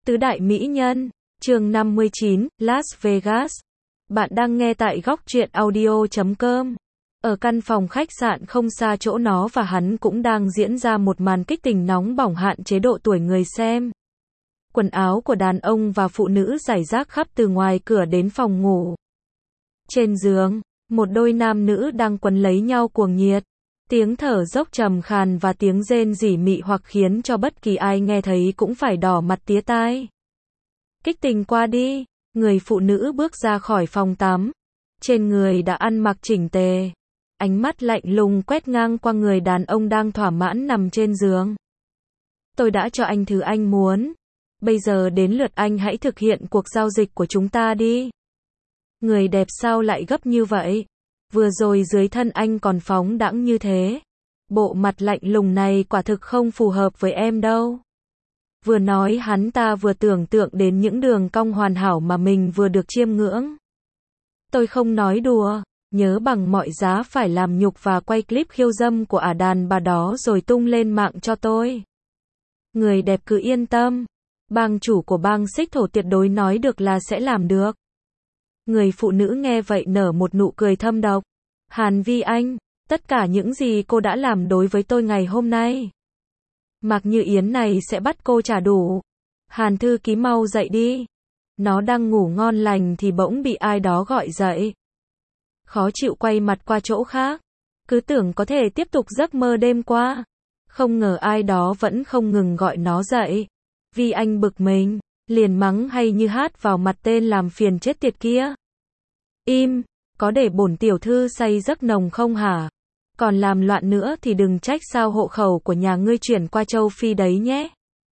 Tứ đại mỹ nhân, chương 59, Las Vegas. Bạn đang nghe tại góc truyện audio.com. Ở căn phòng khách sạn không xa chỗ nó và hắn cũng đang diễn ra một màn kích tình nóng bỏng hạn chế độ tuổi người xem. Quần áo của đàn ông và phụ nữ rải rác khắp từ ngoài cửa đến phòng ngủ. Trên giường, một đôi nam nữ đang quấn lấy nhau cuồng nhiệt. Tiếng thở dốc trầm khàn và tiếng rên rỉ mị hoặc khiến cho bất kỳ ai nghe thấy cũng phải đỏ mặt tía tai. Kích tình qua đi, người phụ nữ bước ra khỏi phòng tắm. Trên người đã ăn mặc chỉnh tề. Ánh mắt lạnh lùng quét ngang qua người đàn ông đang thỏa mãn nằm trên giường. Tôi đã cho anh thứ anh muốn. Bây giờ đến lượt anh hãy thực hiện cuộc giao dịch của chúng ta đi. Người đẹp sao lại gấp như vậy? Vừa rồi dưới thân anh còn phóng đãng như thế. Bộ mặt lạnh lùng này quả thực không phù hợp với em đâu. Vừa nói hắn ta vừa tưởng tượng đến những đường cong hoàn hảo mà mình vừa được chiêm ngưỡng. Tôi không nói đùa, nhớ bằng mọi giá phải làm nhục và quay clip khiêu dâm của đàn bà đó rồi tung lên mạng cho tôi. Người đẹp cứ yên tâm, bang chủ của bang xích thổ tuyệt đối nói được là sẽ làm được. Người phụ nữ nghe vậy nở một nụ cười thâm độc. Hàn Vi Anh, tất cả những gì cô đã làm đối với tôi ngày hôm nay, Mạc Như Yến này sẽ bắt cô trả đủ. Hàn thư ký mau dậy đi. Nó đang ngủ ngon lành thì bỗng bị ai đó gọi dậy. Khó chịu quay mặt qua chỗ khác. Cứ tưởng có thể tiếp tục giấc mơ đêm qua. Không ngờ ai đó vẫn không ngừng gọi nó dậy. Vi Anh bực mình, liền mắng hay như hát vào mặt tên làm phiền chết tiệt kia. Im, có để bổn tiểu thư say giấc nồng không hả? Còn làm loạn nữa thì đừng trách sao hộ khẩu của nhà ngươi chuyển qua châu Phi đấy nhé.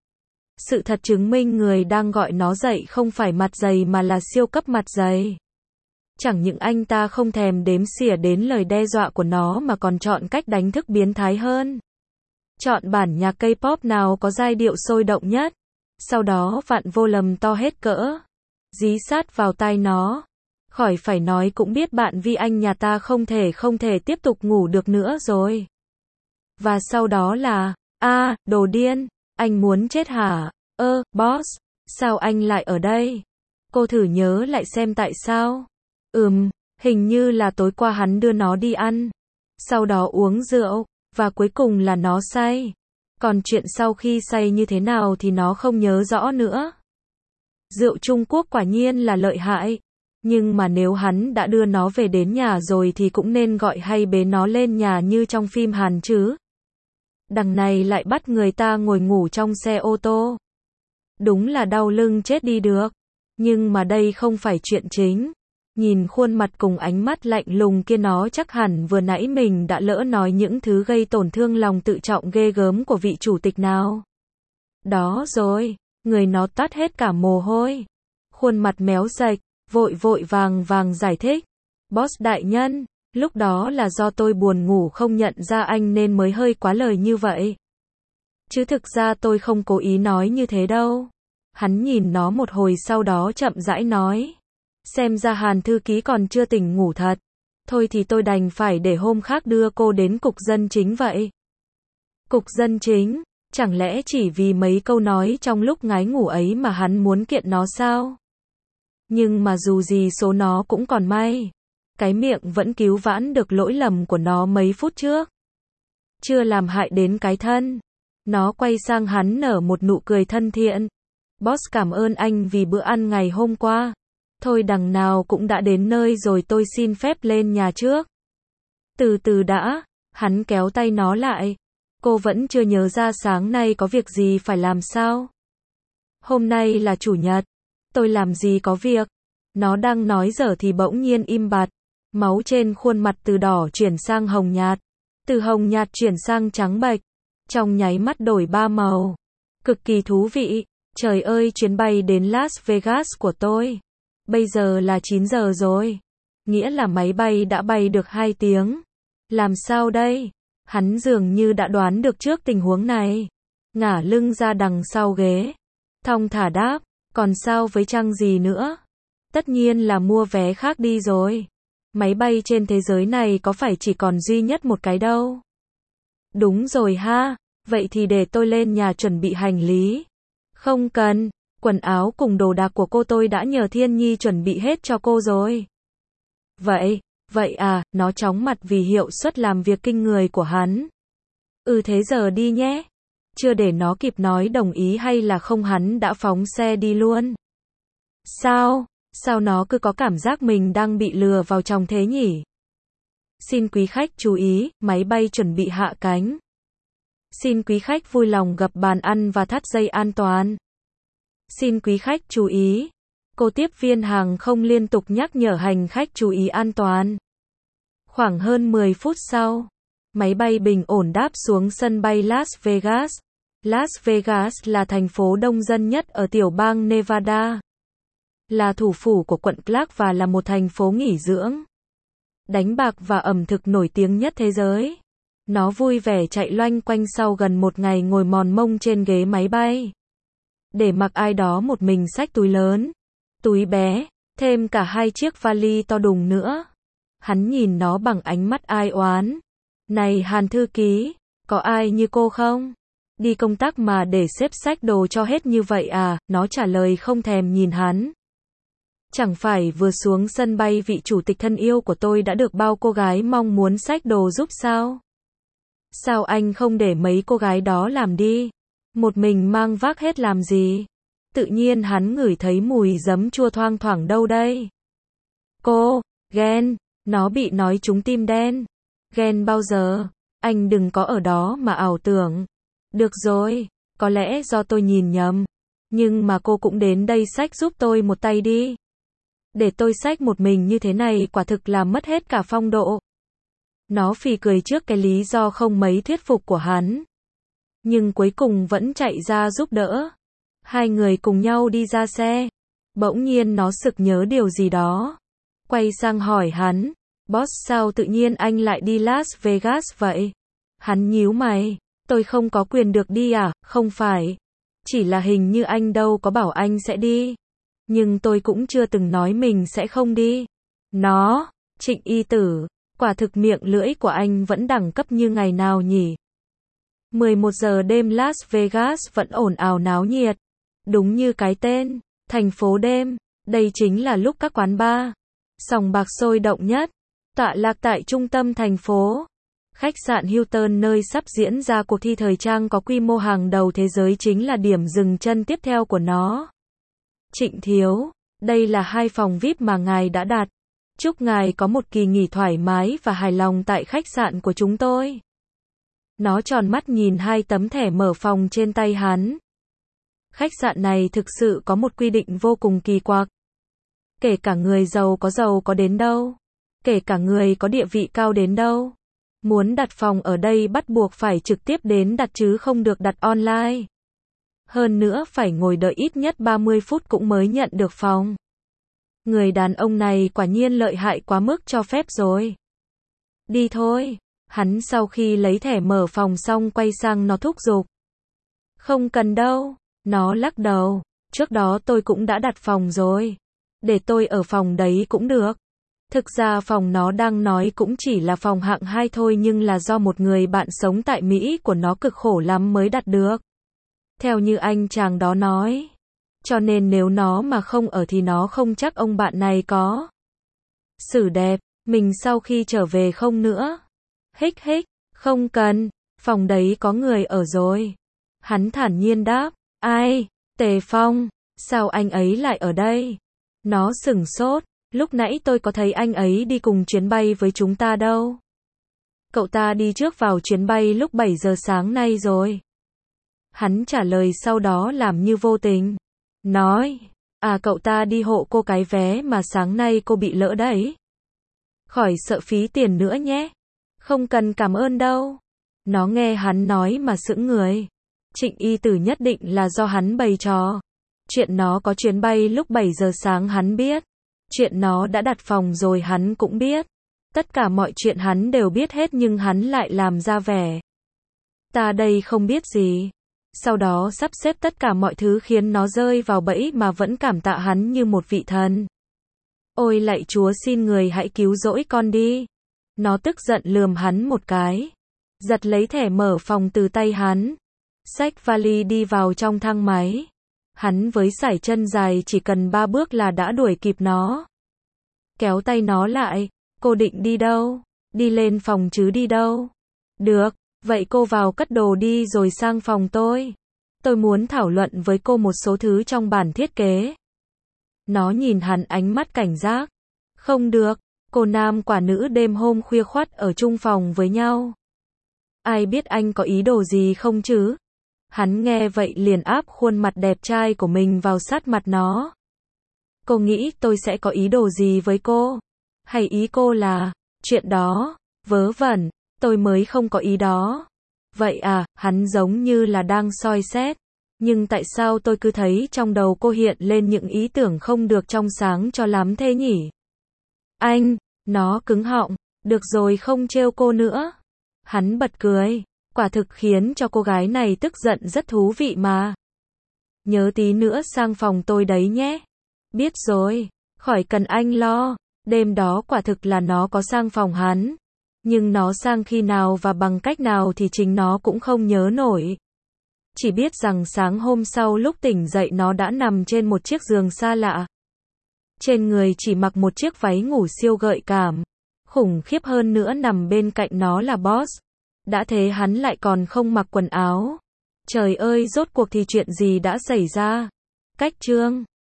Sự thật chứng minh người đang gọi nó dậy không phải mặt dày mà là siêu cấp mặt dày. Chẳng những anh ta không thèm đếm xỉa đến lời đe dọa của nó mà còn chọn cách đánh thức biến thái hơn. Chọn bản nhạc K-pop nào có giai điệu sôi động nhất. Sau đó vặn volume to hết cỡ. Dí sát vào tai nó. Khỏi phải nói cũng biết bạn Vi Anh nhà ta không thể tiếp tục ngủ được nữa rồi. Và sau đó là, đồ điên, anh muốn chết hả? Boss, sao anh lại ở đây? Cô thử nhớ lại xem tại sao. Hình như là tối qua hắn đưa nó đi ăn. Sau đó uống rượu, và cuối cùng là nó say. Còn chuyện sau khi say như thế nào thì nó không nhớ rõ nữa. Rượu Trung Quốc quả nhiên là lợi hại. Nhưng mà nếu hắn đã đưa nó về đến nhà rồi thì cũng nên gọi hay bế nó lên nhà như trong phim Hàn chứ. Đằng này lại bắt người ta ngồi ngủ trong xe ô tô. Đúng là đau lưng chết đi được. Nhưng mà đây không phải chuyện chính. Nhìn khuôn mặt cùng ánh mắt lạnh lùng kia nó chắc hẳn vừa nãy mình đã lỡ nói những thứ gây tổn thương lòng tự trọng ghê gớm của vị chủ tịch nào. Đó rồi, người nó toát hết cả mồ hôi. Khuôn mặt méo sạch. Vội vàng giải thích. Boss đại nhân, lúc đó là do tôi buồn ngủ không nhận ra anh nên mới hơi quá lời như vậy. Chứ thực ra tôi không cố ý nói như thế đâu. Hắn nhìn nó một hồi sau đó chậm rãi nói. Xem ra Hàn thư ký còn chưa tỉnh ngủ thật. Thôi thì tôi đành phải để hôm khác đưa cô đến cục dân chính vậy. Cục dân chính, chẳng lẽ chỉ vì mấy câu nói trong lúc ngái ngủ ấy mà hắn muốn kiện nó sao? Nhưng mà dù gì số nó cũng còn may. Cái miệng vẫn cứu vãn được lỗi lầm của nó mấy phút trước. Chưa làm hại đến cái thân. Nó quay sang hắn nở một nụ cười thân thiện. Boss cảm ơn anh vì bữa ăn ngày hôm qua. Thôi đằng nào cũng đã đến nơi rồi tôi xin phép lên nhà trước. Từ từ đã, hắn kéo tay nó lại. Cô vẫn chưa nhớ ra sáng nay có việc gì phải làm sao? Hôm nay là chủ nhật. Tôi làm gì có việc. Nó đang nói dở thì bỗng nhiên im bặt. Máu trên khuôn mặt từ đỏ chuyển sang hồng nhạt. Từ hồng nhạt chuyển sang trắng bệch. Trong nháy mắt đổi ba màu. Cực kỳ thú vị. Trời ơi, chuyến bay đến Las Vegas của tôi. Bây giờ là 9 giờ rồi. Nghĩa là máy bay đã bay được 2 tiếng. Làm sao đây? Hắn dường như đã đoán được trước tình huống này. Ngả lưng ra đằng sau ghế. Thong thả đáp. Còn sao với chăng gì nữa? Tất nhiên là mua vé khác đi rồi. Máy bay trên thế giới này có phải chỉ còn duy nhất một cái đâu. Đúng rồi ha, vậy thì để tôi lên nhà chuẩn bị hành lý. Không cần, Quần áo cùng đồ đạc của cô tôi đã nhờ Thiên Nhi chuẩn bị hết cho cô rồi. Vậy à, nó chóng mặt vì hiệu suất làm việc kinh người của hắn. Thế giờ đi nhé. Chưa để nó kịp nói đồng ý hay là không hắn đã phóng xe đi luôn. Sao nó cứ có cảm giác mình đang bị lừa vào trong thế nhỉ? Xin quý khách chú ý, máy bay chuẩn bị hạ cánh. Xin quý khách vui lòng gập bàn ăn và thắt dây an toàn. Xin quý khách chú ý. Cô tiếp viên hàng không liên tục nhắc nhở hành khách chú ý an toàn. Khoảng hơn 10 phút sau, máy bay bình ổn đáp xuống sân bay Las Vegas. Las Vegas là thành phố đông dân nhất ở tiểu bang Nevada. Là thủ phủ của quận Clark và là một thành phố nghỉ dưỡng, đánh bạc và ẩm thực nổi tiếng nhất thế giới. Nó vui vẻ chạy loanh quanh sau gần một ngày ngồi mòn mông trên ghế máy bay. Để mặc ai đó một mình xách túi lớn, túi bé, thêm cả 2 chiếc vali to đùng nữa. Hắn nhìn nó bằng ánh mắt ai oán. Này Hàn thư ký, có ai như cô không? Đi công tác mà để xếp xách đồ cho hết như vậy à? Nó trả lời không thèm nhìn hắn. Chẳng phải vừa xuống sân bay vị chủ tịch thân yêu của tôi đã được bao cô gái mong muốn xách đồ giúp sao? Sao anh không để mấy cô gái đó làm đi? Một mình mang vác hết làm gì? Tự nhiên hắn ngửi thấy mùi giấm chua thoang thoảng đâu đây? Cô, ghen, nó bị nói trúng tim đen. Ghen bao giờ? Anh đừng có ở đó mà ảo tưởng. Được rồi, có lẽ do tôi nhìn nhầm. Nhưng mà cô cũng đến đây xách giúp tôi một tay đi. Để tôi xách một mình như thế này quả thực là mất hết cả phong độ. Nó phì cười trước cái lý do không mấy thuyết phục của hắn. Nhưng cuối cùng vẫn chạy ra giúp đỡ. Hai người cùng nhau đi ra xe. Bỗng nhiên nó sực nhớ điều gì đó. Quay sang hỏi hắn. Boss, sao tự nhiên anh lại đi Las Vegas vậy? Hắn nhíu mày. Tôi không có quyền được đi à? Không phải. Chỉ là hình như anh đâu có bảo anh sẽ đi. Nhưng tôi cũng chưa từng nói mình sẽ không đi. Nó, Trịnh Y Tử, quả thực miệng lưỡi của anh vẫn đẳng cấp như ngày nào nhỉ? 11 giờ đêm Las Vegas vẫn ồn ào náo nhiệt. Đúng như cái tên, thành phố đêm. Đây chính là lúc các quán bar, sòng bạc sôi động nhất. Tọa lạc tại trung tâm thành phố. Khách sạn Hilton nơi sắp diễn ra cuộc thi thời trang có quy mô hàng đầu thế giới chính là điểm dừng chân tiếp theo của nó. Trịnh thiếu, đây là 2 phòng VIP mà ngài đã đặt. Chúc ngài có một kỳ nghỉ thoải mái và hài lòng tại khách sạn của chúng tôi. Nó tròn mắt nhìn 2 tấm thẻ mở phòng trên tay hắn. Khách sạn này thực sự có một quy định vô cùng kỳ quặc. Kể cả người giàu có đến đâu, kể cả người có địa vị cao đến đâu, muốn đặt phòng ở đây bắt buộc phải trực tiếp đến đặt chứ không được đặt online. Hơn nữa phải ngồi đợi ít nhất 30 phút cũng mới nhận được phòng. Người đàn ông này quả nhiên lợi hại quá mức cho phép rồi. Đi thôi. Hắn sau khi lấy thẻ mở phòng xong quay sang nó thúc giục. Không cần đâu. Nó lắc đầu. Trước đó tôi cũng đã đặt phòng rồi. Để tôi ở phòng đấy cũng được. Thực ra phòng nó đang nói cũng chỉ là phòng hạng 2 thôi nhưng là do một người bạn sống tại Mỹ của nó cực khổ lắm mới đặt được. Theo như anh chàng đó nói. Cho nên nếu nó mà không ở thì nó không chắc ông bạn này có xử đẹp mình sau khi trở về không nữa. Hích hích, không cần, phòng đấy có người ở rồi. Hắn thản nhiên đáp. Ai? Tề Phong, sao anh ấy lại ở đây? Nó sửng sốt, lúc nãy tôi có thấy anh ấy đi cùng chuyến bay với chúng ta đâu. Cậu ta đi trước vào chuyến bay lúc 7 giờ sáng nay rồi. Hắn trả lời sau đó làm như vô tình. Nói, cậu ta đi hộ cô cái vé mà sáng nay cô bị lỡ đấy. Khỏi sợ phí tiền nữa nhé. Không cần cảm ơn đâu. Nó nghe hắn nói mà sững người. Trịnh Y Tử nhất định là do hắn bày trò. Chuyện nó có chuyến bay lúc 7 giờ sáng hắn biết. Chuyện nó đã đặt phòng rồi hắn cũng biết. Tất cả mọi chuyện hắn đều biết hết nhưng hắn lại làm ra vẻ. Ta đây không biết gì. Sau đó sắp xếp tất cả mọi thứ khiến nó rơi vào bẫy mà vẫn cảm tạ hắn như một vị thần. Ôi lạy Chúa xin người hãy cứu rỗi con đi. Nó tức giận lườm hắn một cái. Giật lấy thẻ mở phòng từ tay hắn. Xách vali đi vào trong thang máy. Hắn với sải chân dài chỉ cần 3 bước là đã đuổi kịp nó. Kéo tay nó lại, cô định đi đâu? Đi lên phòng chứ đi đâu? Được, vậy cô vào cất đồ đi rồi sang phòng tôi. Tôi muốn thảo luận với cô một số thứ trong bản thiết kế. Nó nhìn hắn ánh mắt cảnh giác. Không được, cô nam quả nữ đêm hôm khuya khoắt ở chung phòng với nhau. Ai biết anh có ý đồ gì không chứ? Hắn nghe vậy liền áp khuôn mặt đẹp trai của mình vào sát mặt nó. Cô nghĩ tôi sẽ có ý đồ gì với cô? Hay ý cô là, chuyện đó, vớ vẩn, tôi mới không có ý đó. Vậy à, hắn giống như là đang soi xét. Nhưng tại sao tôi cứ thấy trong đầu cô hiện lên những ý tưởng không được trong sáng cho lắm thế nhỉ? Anh, nó cứng họng, được rồi không trêu cô nữa. Hắn bật cười, quả thực khiến cho cô gái này tức giận rất thú vị mà. Nhớ tí nữa sang phòng tôi đấy nhé. Biết rồi, khỏi cần anh lo. Đêm đó quả thực là nó có sang phòng hắn. Nhưng nó sang khi nào và bằng cách nào thì chính nó cũng không nhớ nổi. Chỉ biết rằng sáng hôm sau lúc tỉnh dậy nó đã nằm trên một chiếc giường xa lạ. Trên người chỉ mặc một chiếc váy ngủ siêu gợi cảm. Khủng khiếp hơn nữa nằm bên cạnh nó là Boss. Đã thế hắn lại còn không mặc quần áo. Trời ơi, rốt cuộc thì chuyện gì đã xảy ra? Cách chương